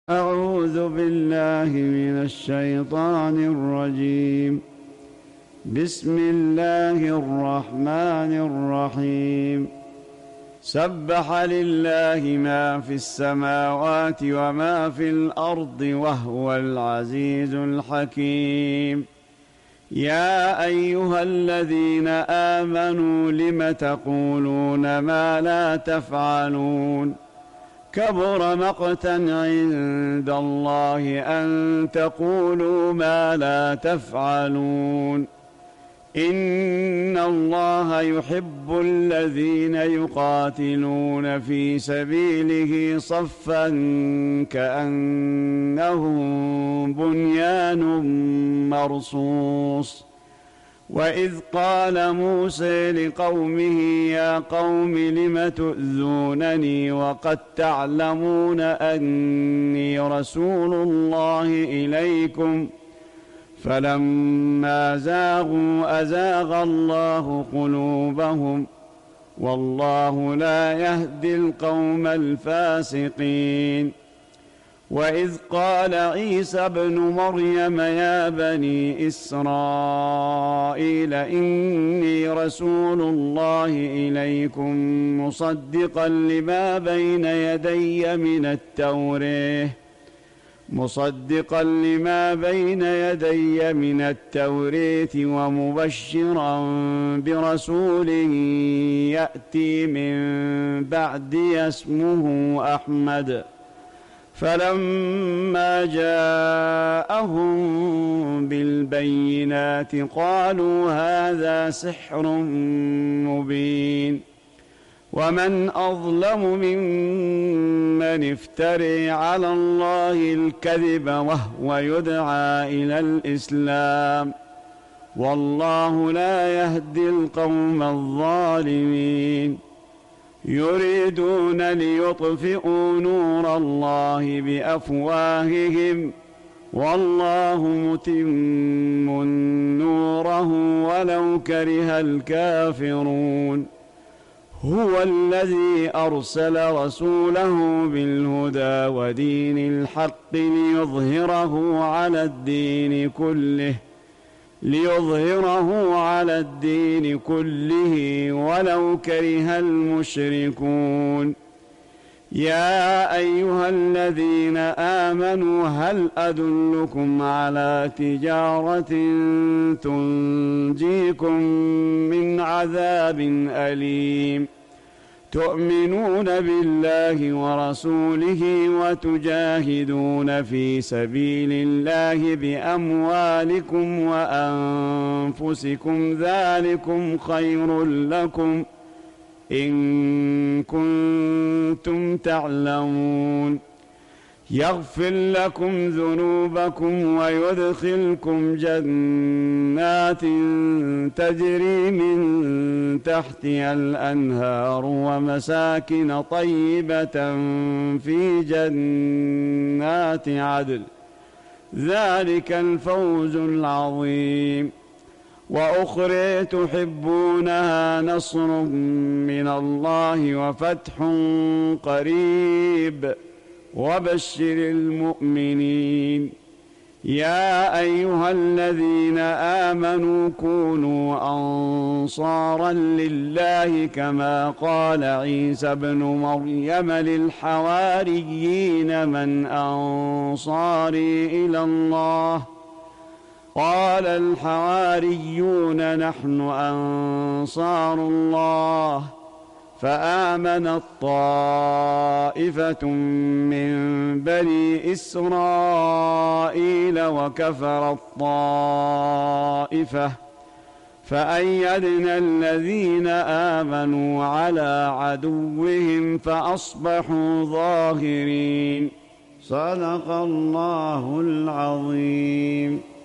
أعوذ بالله من الشيطان الرجيم. بسم الله الرحمن الرحيم. سبح لله ما في السماوات وما في الأرض وهو العزيز الحكيم. يا أيها الذين آمنوا لم تقولون ما لا تفعلون؟ كبر مقتا عند الله أن تقولوا ما لا تفعلون. إن الله يحب الذين يقاتلون في سبيله صفا كأنهم بنيان مرصوص. وإذ قال موسى لقومه يا قوم لم تؤذونني وقد تعلمون أني رسول الله إليكم فلما زاغوا أزاغ الله قلوبهم والله لا يهدي القوم الفاسقين. وإذ قال عيسى ابن مريم يا بني إسرائيل إني رسول الله إليكم مصدقا لما بين يدي من التوراة ومبشرا برسول يأتي من بعدي اسمه أحمد. فلما جاءهم بالبينات قالوا هذا سحر مبين. ومن أظلم ممن افتري على الله الكذب وهو يدعى إلى الإسلام والله لا يهدي القوم الظالمين. يريدون ليطفئوا نور الله بأفواههم والله متم نوره ولو كره الكافرون. هو الذي أرسل رسوله بالهدى ودين الحق ليظهره على الدين كله ولو كره المشركون. يا أيها الذين آمنوا هل أدلكم على تجارة تنجيكم من عذاب أليم؟ تؤمنون بالله ورسوله وتجاهدون في سبيل الله بأموالكم وأنفسكم ذلكم خير لكم إن كنتم تعلمون. يغفر لكم ذنوبكم ويدخلكم جنات تجري من تحتها الأنهار ومساكن طيبة في جنات عدن ذلك الفوز العظيم. وأخرى تحبونها نصر من الله وفتح قريب وبشر المؤمنين. يا أيها الذين آمنوا كونوا أنصارا لله كما قال عيسى ابن مريم للحواريين من أنصاري إلى الله؟ قال الحواريون نحن أنصار الله. فآمنت طائفة من بني إسرائيل وكفرت طائفة فأيدنا الذين آمنوا على عدوهم فأصبحوا ظاهرين. صدق الله العظيم.